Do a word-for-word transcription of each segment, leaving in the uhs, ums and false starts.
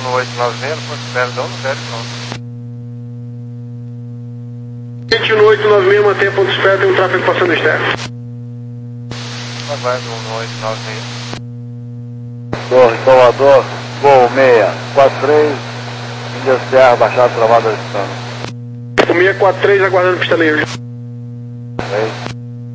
no oito nove seis, ponto espera, dá no zero, pronto. vinte no oito nove seis, mantém ponto espera, tem um tráfego passando externo. Aguardo no oito nove seis. Torre Salvador, Gol seis quatro três, Índia Serra, Baixada Travada Distância. O seis quatro três aguardando pista livre. Três.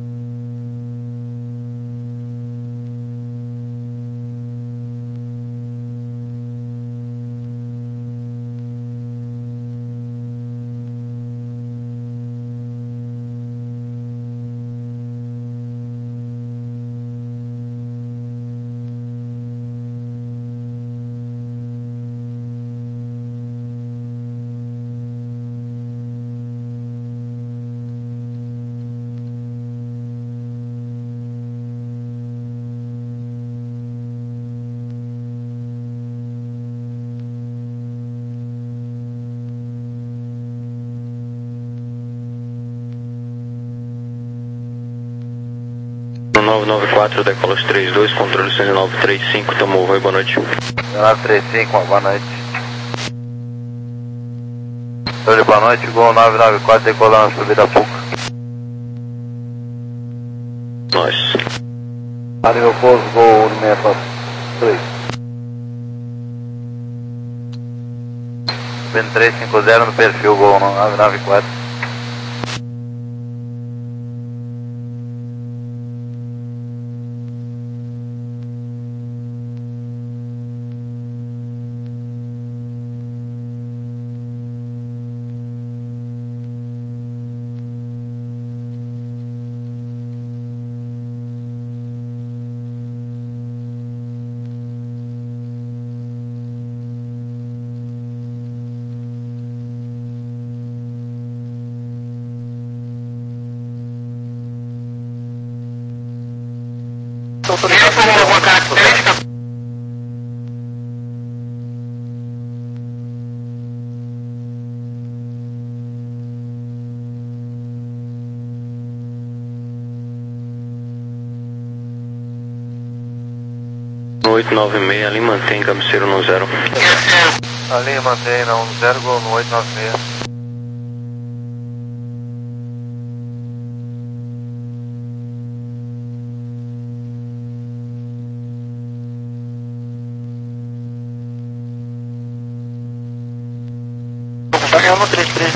nove nove quatro, decola os trinta e dois, controle cento e nove trinta e cinco, tomou, oi, boa noite. nove três cinco, boa noite. Oi, boa noite, Gol nove nove quatro, decolando, subida Puca. Nós. Arriba pouso, Gol seis quatro três. Subindo três cinco zero no perfil, Gol nove nove quatro. oito nove seis, ali mantém, cabeceiro no zero. Ali mantém, não, no zero, Gol no oito nove seis. Daniel no três três.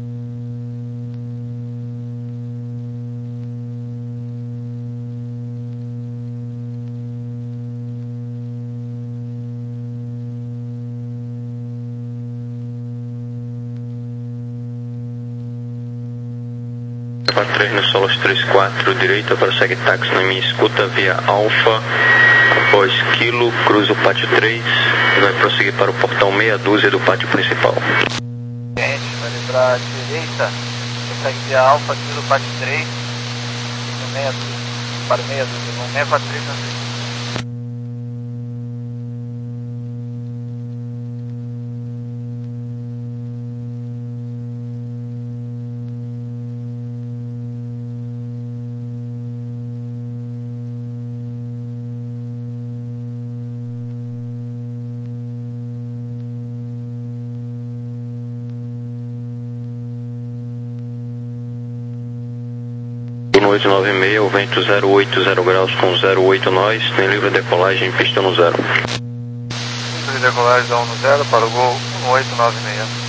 quatro três no Solos três quatro, direita, prossegue táxi na minha escuta via Alfa, após Kilo, cruza o pátio três e vai prosseguir para o portão meia dúzia do pátio principal. Gente, vai lembrar a direita, prossegue via Alfa, Kilo, pátio três, meia dúzia, para meia dúzia, vão seis quatro três na frente. No oito nove seis, o vento zero oito zero graus com zero oito nós, tem livre decolagem, pista no zero. Livre decolagem dá um no zero para o Gol no oito nove seis.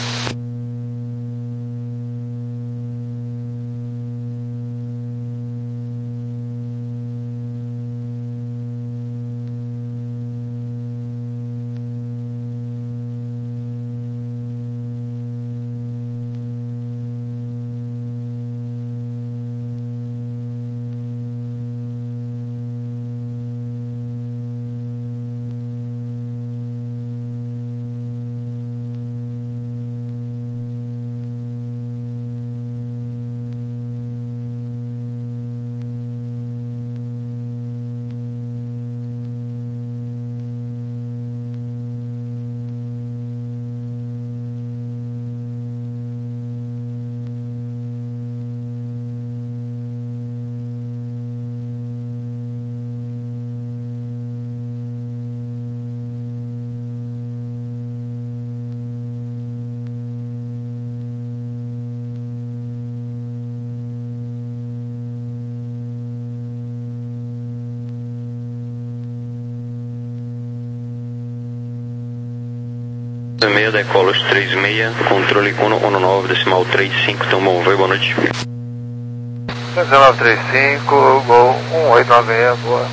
meia, decolos três seis, controle cento e dezenove, decimal trinta e cinco, então bom voo, boa noite. dezenove trinta e cinco, gol um oito nove seis, boa.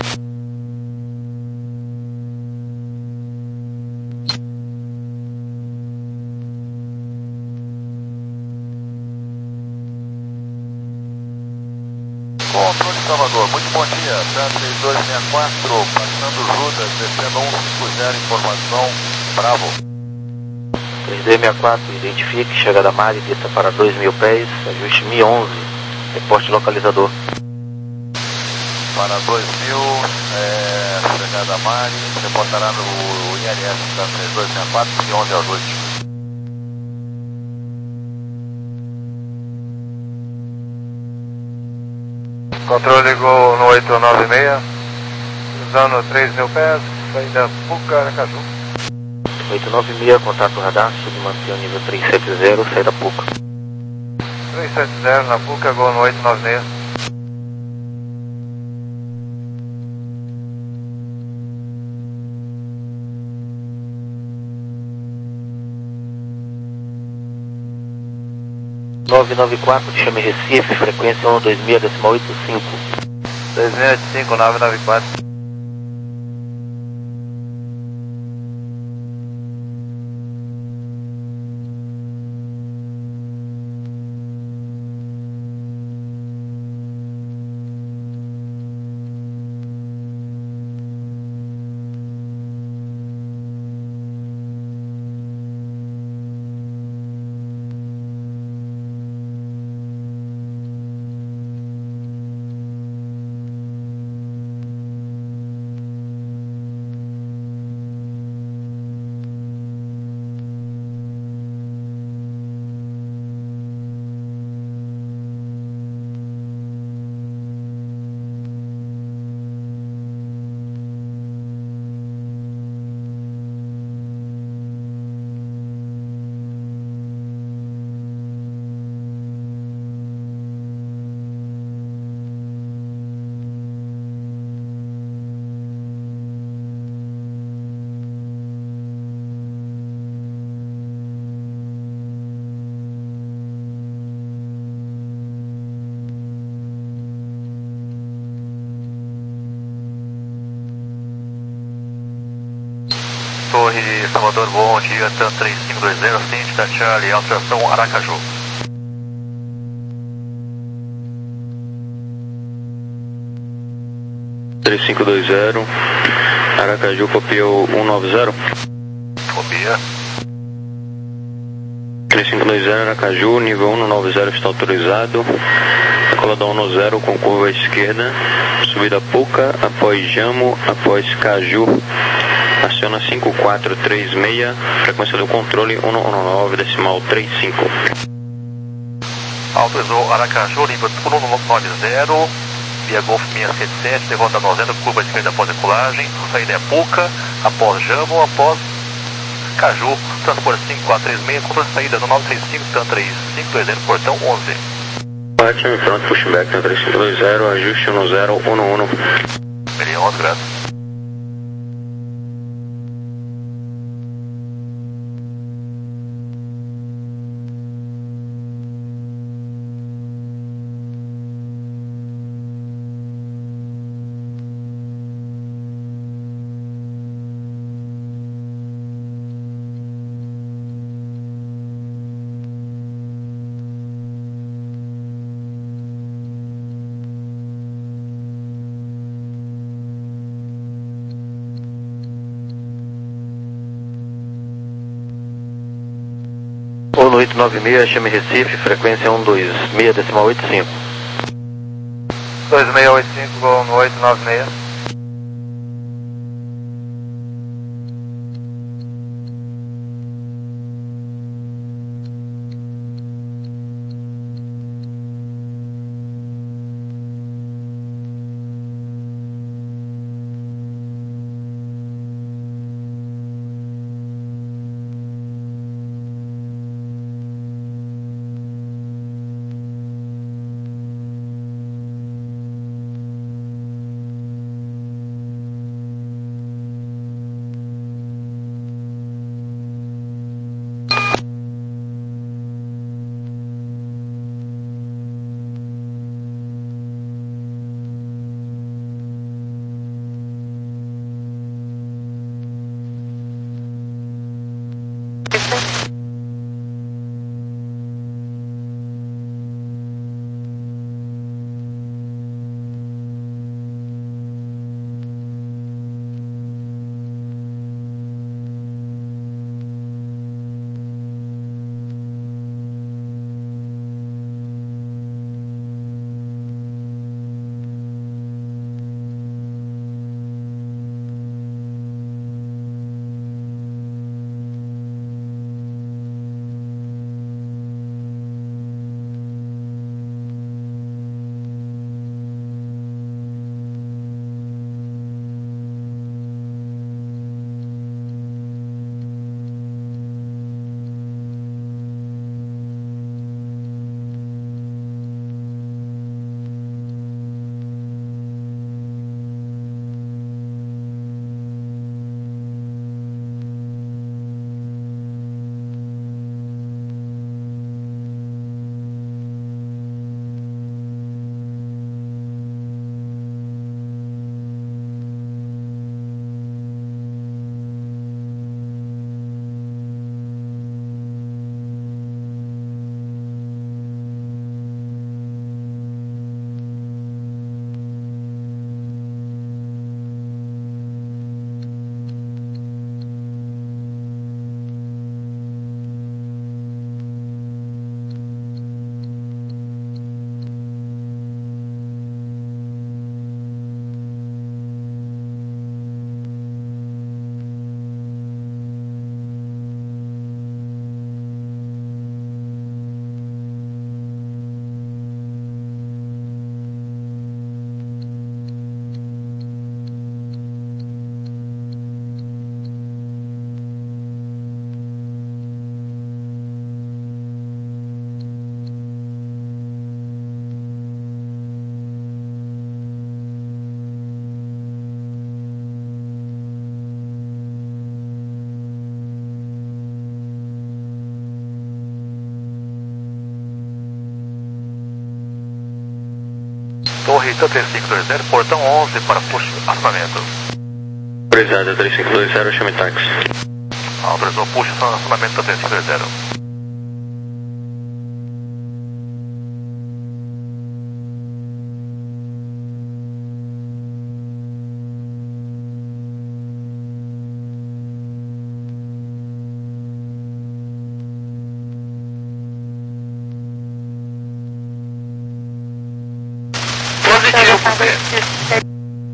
Controle Salvador, muito bom dia, T três dois seis quatro, passando Judas, descendo um cinco zero, informação, Bravo. três dois seis quatro, identifique, chegada Mari, desça para dois mil pés, ajuste mil e onze, reporte localizador. Para dois mil, é, chegada Mari, reportará no I L S da três dois seis quatro, mil e onze ajuste. Controle Gol no oito nove seis, usando três mil pés, saída Puca, Aracaju. oito nove seis, contato radar, submantém o nível três sete zero, saída Puca. três sete zero na Puca, Gol no oito nove seis. nove nove quatro, chame Recife, frequência um dois seis, decimal oito cinco. dois seis oito cinco, nove nove quatro. Torre Salvador, bom dia, TAM três cinco dois zero, ciente da Charlie, alteração Aracaju. três cinco dois zero, Aracaju, copiou cento e noventa. Copia. três cinco dois zero, Aracaju, nível cento e noventa está autorizado. Decola da cento e zero com curva à esquerda. Subida Puca, após Jamo, após Caju. Aciona cinco quatro três seis, frequência do controle cento e dezenove, decimal trinta e cinco. Autorizou Aracaju, nível cento e noventa, via Golf seiscentos e setenta e sete, de volta a noventa, curva à esquerda após decolagem. Saída é Puca, após Jamo, após Caju, transporte cinco quatro três seis, controle de saída no nove três cinco, TAM três cinco dois zero, portão onze. Ótimo, pronto, pushback no três cinco dois zero, ajuste um zero um um. Ele onze, graças. Ou no oito nove seis, chame Recife, frequência um dois seis, decimal oito cinco. dois seis oito cinco, Gol no oito nove seis. Rita três cinco dois zero, portão onze para push acionamento. Autorizado três cinco dois zero, chame táxi. Autorizou push acionamento da três cinco dois zero. Positivo, você.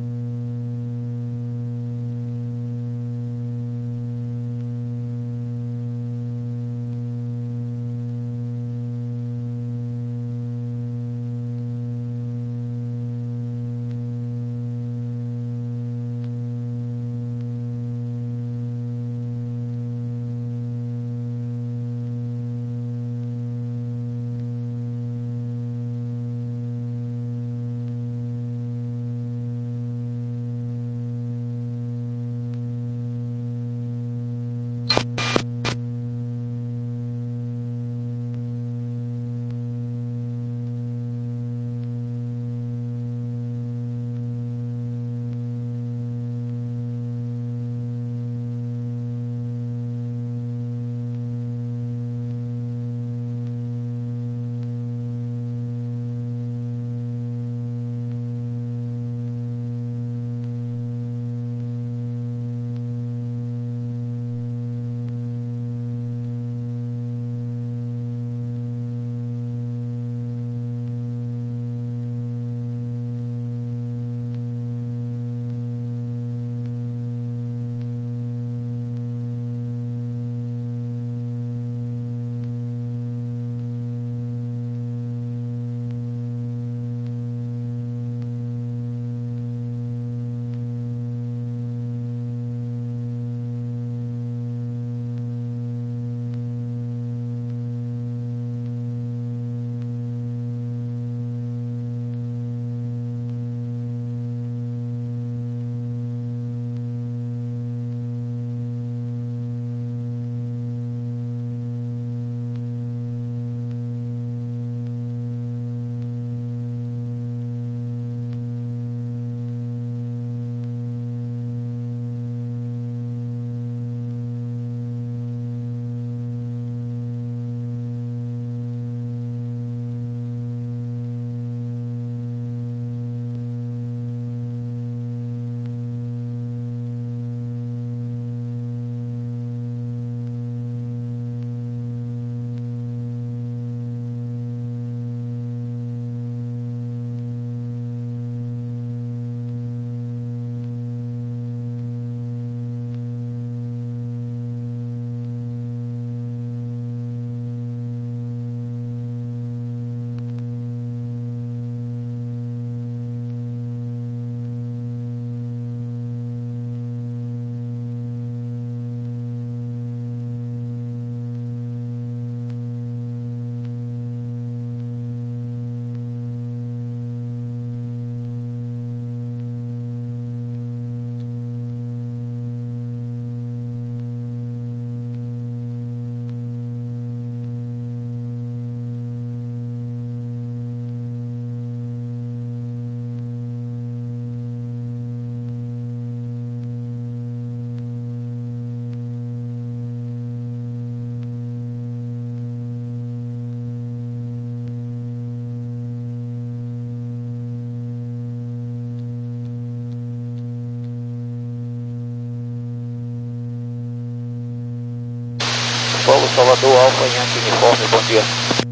Paulo Salvador, Alfa Yankee Uniforme, bom dia.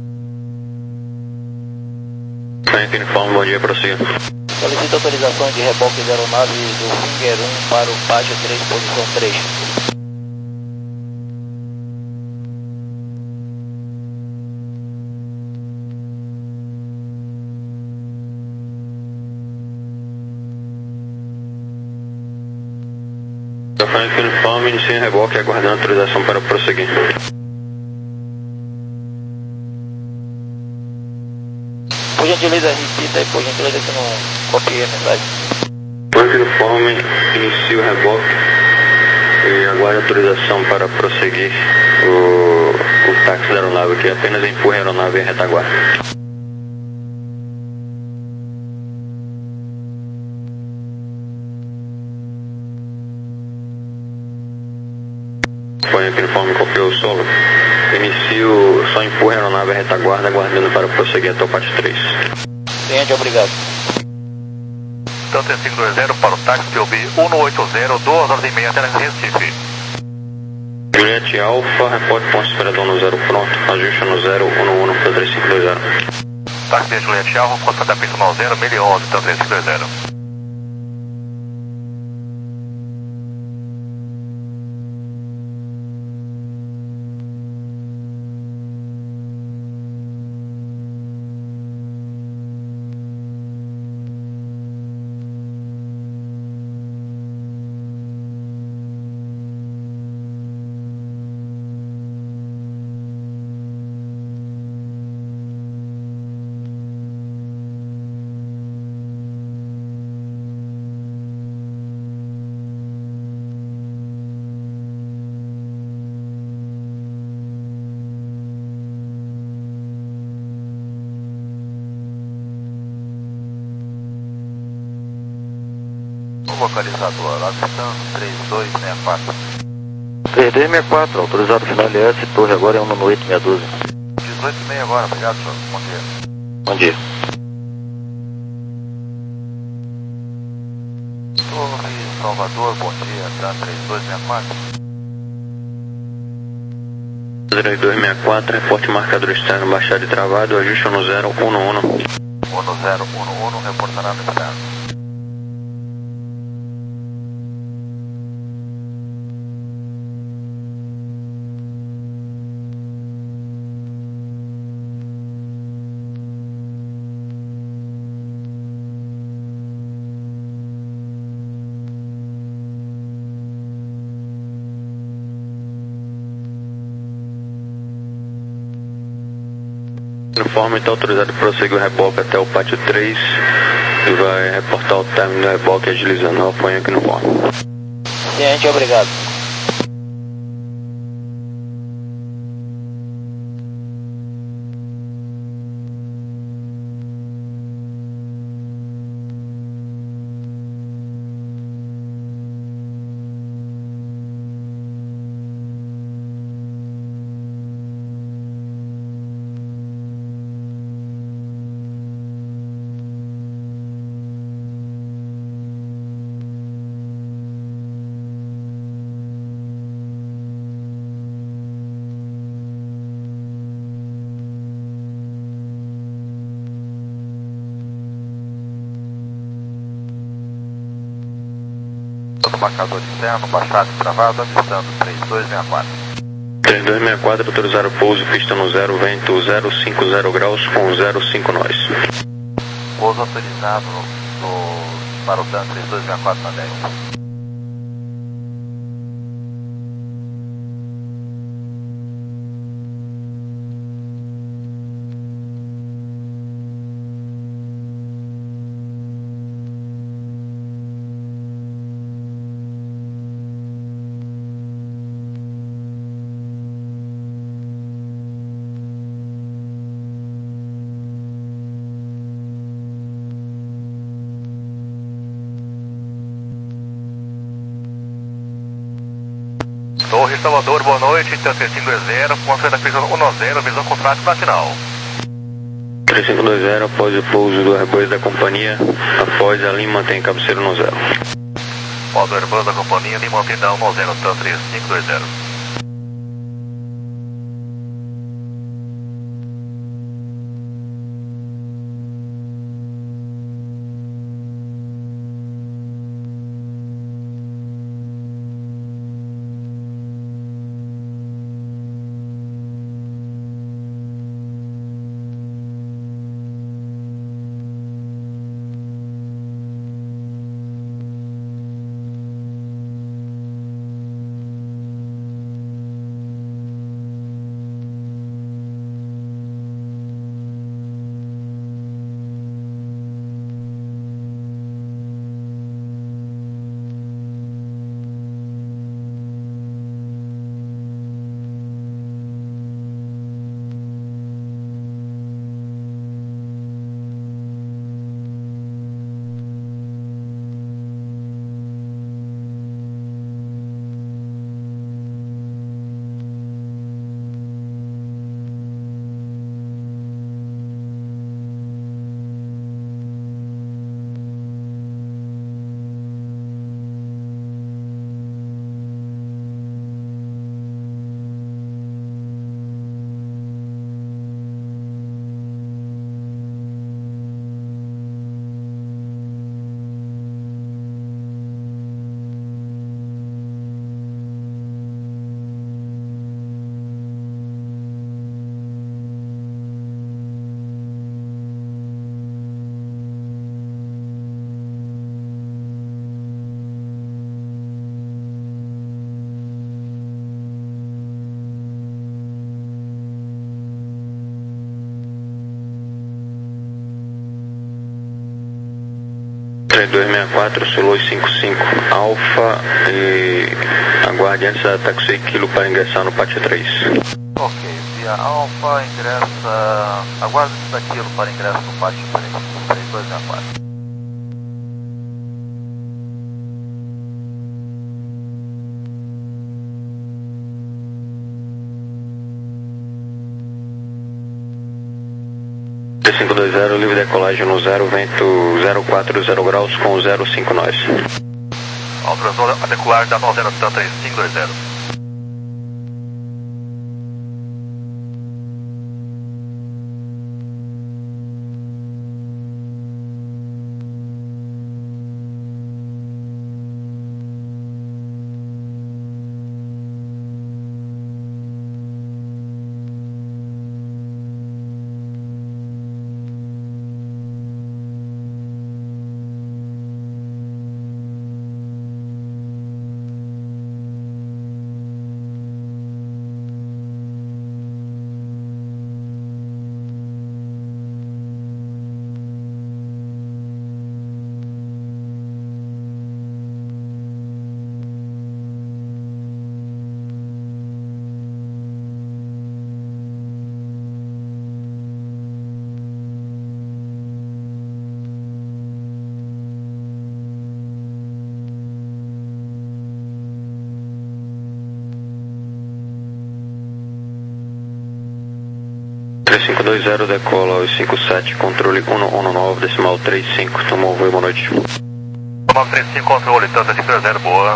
Yankee Uniforme, bom dia, prossiga. Solicito autorização de reboque da aeronave do Finger um para o Pátio três, posição três. Yankee Uniforme, inicia reboque, aguardando autorização para prosseguir. Por gentileza, repita e por gentileza que não copiei a mensagem. Yankee Uniforme, inicia o reboque e aguarda autorização para prosseguir o, o táxi da aeronave, que apenas empurra a aeronave em retaguarda. Foi aqui no informe, copiou o solo. Inicio, só empurre a aeronave à retaguarda, aguardando para prosseguir até o pátio três. Cliente, obrigado. Então, três cinco dois zero para o táxi P O B um oito zero, duas horas e meia até Recife. Juliette Alfa, reporte com acelerador no zero pronto, ajuste no zero um um para três cinco dois zero. Táxi de Juliette Alfa, conta da pista no zero, mil e onze, então três cinco dois zero. Localizador, avistando três dois seis quatro. três dois seis quatro, autorizado final L S, torre agora é um no oito seis doze. dezoito e meia agora, obrigado, senhor. Bom dia. Bom dia. Torre Salvador, bom dia, tá três dois seis quatro. três dois seis quatro, reporte marcador externo baixado e travado, ajuste no zero um um. um zero um um, reportará no externo. Informe está autorizado para prosseguir o reboque até o pátio três e vai reportar o término do reboque agilizando o apoio aqui no forno. Cliente, obrigado. Marcador externo, baixado e travado, avistando três dois seis quatro. três dois seis quatro, autorizado pouso, pista no zero, vento zero cinco zero graus com zero cinco nós. Pouso autorizado no, no, para o Dan três dois seis quatro na dez. Torre Salvador, boa noite, então três cinco dois zero, ponto da pista um zero, visão contrato nacional. três cinco dois zero, após o pouso do Airbus da companhia, após a Lima mantém cabeceira no zero. Após o Airbus da companhia, Lima mantém da um zero, então três cinco dois zero. dois seis quatro, Sulu cinco cinco Alfa e aguarde antes da táxi Kilo para ingressar no pátio três. Ok, via Alfa, ingressa, aguarde antes da Kilo para ingresso no pátio três, três dois seis quatro. cinco dois zero, livre decolagem no zero, vento zero quatro zero graus com zero cinco nós. Autorizou a decolagem da nove zero três cinco dois zero. três cinco dois zero, decola aos cinco sete, controle um um nove, decimal três cinco, tomou voo, boa noite. nove três cinco, controle, três cinco dois zero, boa.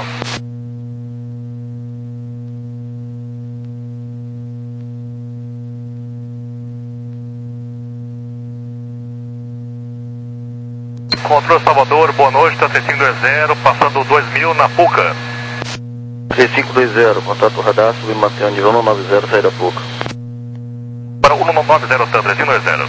Controle Salvador, boa noite, três cinco dois zero, passando dois mil na Puca. três cinco dois zero, contato radar, subir mantenha nível um nove zero, saída Puca. Para um nove zero, três cinco dois zero.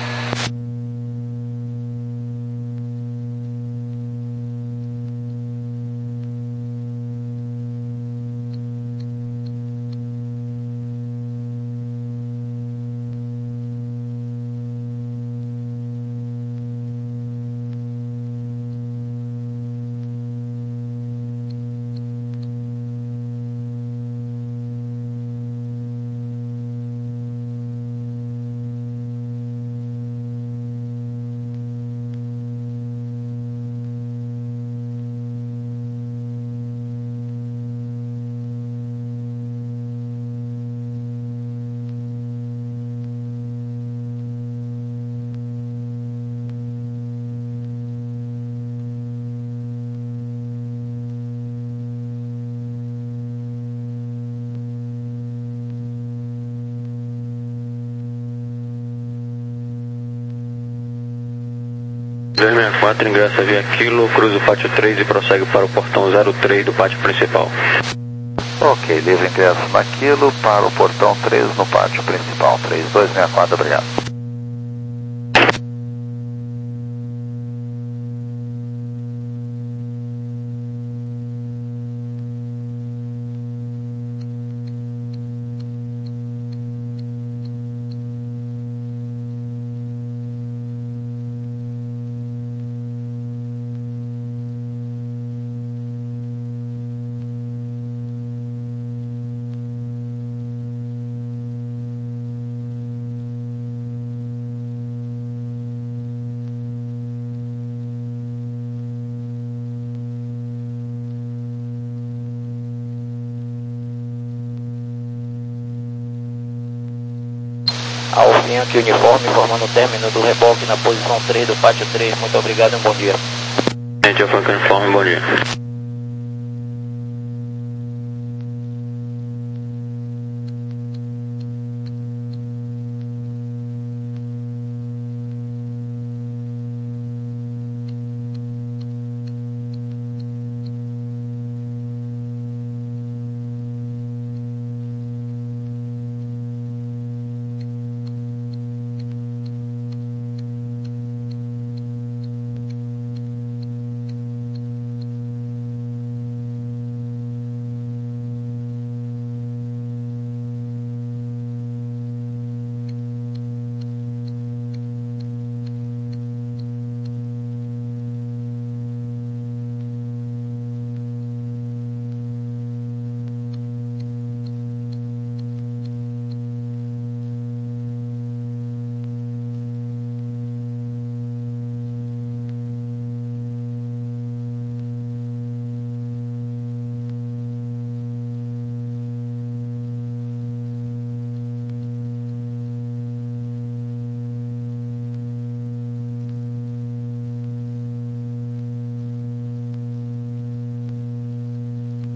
dois seis quatro, ingressa via Kilo, cruza o pátio três e prossegue para o portão zero três do pátio principal. Ok, livre ingresso naquilo para o portão três no pátio principal. três dois seis quatro, obrigado. Alfinha aqui uniforme, informando o término do reboque na posição três do pátio três. Muito obrigado e um bom dia. Gente, Alfinha uniforme, bom dia.